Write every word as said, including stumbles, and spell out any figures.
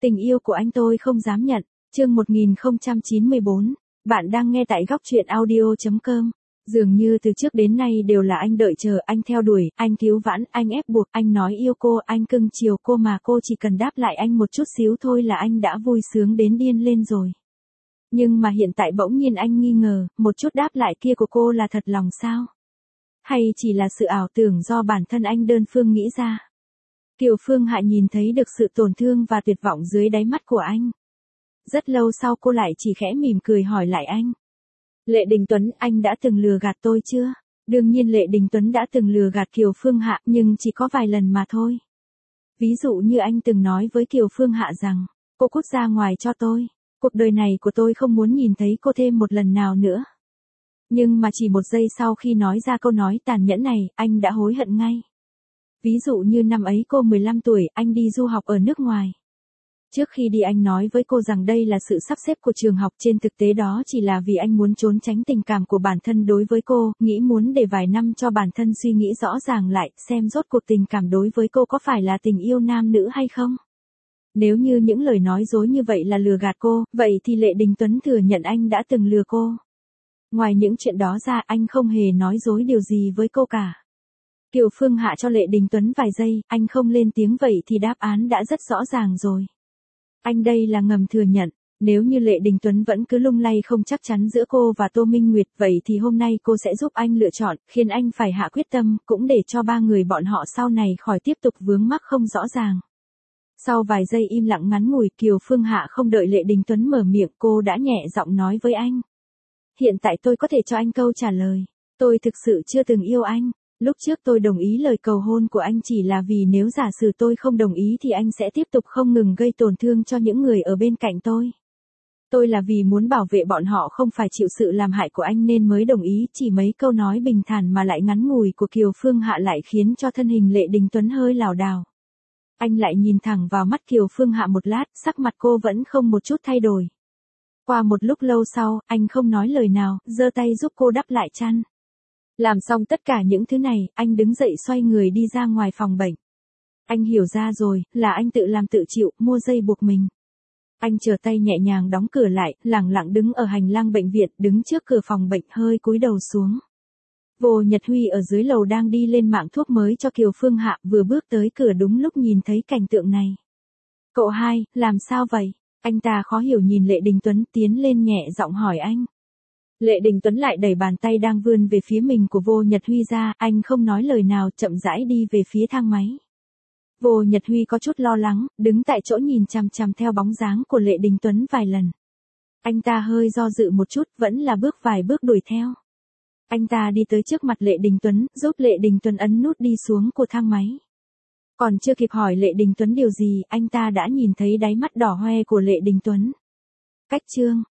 Tình yêu của anh tôi không dám nhận. Chương một nghìn không trăm chín mươi bốn. Bạn đang nghe tại góc truyện audio chấm com. Dường như từ trước đến nay đều là anh đợi chờ, anh theo đuổi, anh cứu vãn, anh ép buộc, anh nói yêu cô, anh cưng chiều cô mà cô chỉ cần đáp lại anh một chút xíu thôi là anh đã vui sướng đến điên lên rồi. Nhưng mà hiện tại bỗng nhiên anh nghi ngờ, một chút đáp lại kia của cô là thật lòng sao? Hay chỉ là sự ảo tưởng do bản thân anh đơn phương nghĩ ra? Kiều Phương Hạ nhìn thấy được sự tổn thương và tuyệt vọng dưới đáy mắt của anh. Rất lâu sau cô lại chỉ khẽ mỉm cười hỏi lại anh. Lệ Đình Tuấn, anh đã từng lừa gạt tôi chưa? Đương nhiên Lệ Đình Tuấn đã từng lừa gạt Kiều Phương Hạ, nhưng chỉ có vài lần mà thôi. Ví dụ như anh từng nói với Kiều Phương Hạ rằng, cô cút ra ngoài cho tôi. Cuộc đời này của tôi không muốn nhìn thấy cô thêm một lần nào nữa. Nhưng mà chỉ một giây sau khi nói ra câu nói tàn nhẫn này, anh đã hối hận ngay. Ví dụ như năm ấy cô mười lăm tuổi, anh đi du học ở nước ngoài. Trước khi đi anh nói với cô rằng đây là sự sắp xếp của trường học, trên thực tế đó chỉ là vì anh muốn trốn tránh tình cảm của bản thân đối với cô, nghĩ muốn để vài năm cho bản thân suy nghĩ rõ ràng lại, xem rốt cuộc tình cảm đối với cô có phải là tình yêu nam nữ hay không. Nếu như những lời nói dối như vậy là lừa gạt cô, vậy thì Lệ Đình Tuấn thừa nhận anh đã từng lừa cô. Ngoài những chuyện đó ra, anh không hề nói dối điều gì với cô cả. Kiều Phương Hạ cho Lệ Đình Tuấn vài giây, anh không lên tiếng vậy thì đáp án đã rất rõ ràng rồi. Anh đây là ngầm thừa nhận, nếu như Lệ Đình Tuấn vẫn cứ lung lay không chắc chắn giữa cô và Tô Minh Nguyệt, vậy thì hôm nay cô sẽ giúp anh lựa chọn, khiến anh phải hạ quyết tâm, cũng để cho ba người bọn họ sau này khỏi tiếp tục vướng mắc không rõ ràng. Sau vài giây im lặng ngắn ngủi, Kiều Phương Hạ không đợi Lệ Đình Tuấn mở miệng, cô đã nhẹ giọng nói với anh. Hiện tại tôi có thể cho anh câu trả lời. Tôi thực sự chưa từng yêu anh. Lúc trước tôi đồng ý lời cầu hôn của anh chỉ là vì nếu giả sử tôi không đồng ý thì anh sẽ tiếp tục không ngừng gây tổn thương cho những người ở bên cạnh tôi. Tôi là vì muốn bảo vệ bọn họ không phải chịu sự làm hại của anh nên mới đồng ý. Chỉ mấy câu nói bình thản mà lại ngắn ngủi của Kiều Phương Hạ lại khiến cho thân hình Lệ Đình Tuấn hơi lảo đảo. Anh lại nhìn thẳng vào mắt Kiều Phương Hạ một lát, sắc mặt cô vẫn không một chút thay đổi. Qua một lúc lâu sau, anh không nói lời nào, giơ tay giúp cô đắp lại chăn. Làm xong tất cả những thứ này, anh đứng dậy xoay người đi ra ngoài phòng bệnh. Anh hiểu ra rồi, là anh tự làm tự chịu, mua dây buộc mình. Anh trở tay nhẹ nhàng đóng cửa lại, lẳng lặng đứng ở hành lang bệnh viện, đứng trước cửa phòng bệnh hơi cúi đầu xuống. Vô Nhật Huy ở dưới lầu đang đi lên mạng thuốc mới cho Kiều Phương Hạ, vừa bước tới cửa đúng lúc nhìn thấy cảnh tượng này. Cậu hai, làm sao vậy? Anh ta khó hiểu nhìn Lệ Đình Tuấn, tiến lên nhẹ giọng hỏi anh. Lệ Đình Tuấn lại đẩy bàn tay đang vươn về phía mình của Vô Nhật Huy ra, anh không nói lời nào, chậm rãi đi về phía thang máy. Vô Nhật Huy có chút lo lắng, đứng tại chỗ nhìn chằm chằm theo bóng dáng của Lệ Đình Tuấn vài lần. Anh ta hơi do dự một chút, vẫn là bước vài bước đuổi theo. Anh ta đi tới trước mặt Lệ Đình Tuấn, giúp Lệ Đình Tuấn ấn nút đi xuống của thang máy. Còn chưa kịp hỏi Lệ Đình Tuấn điều gì, anh ta đã nhìn thấy đáy mắt đỏ hoe của Lệ Đình Tuấn. Cách chương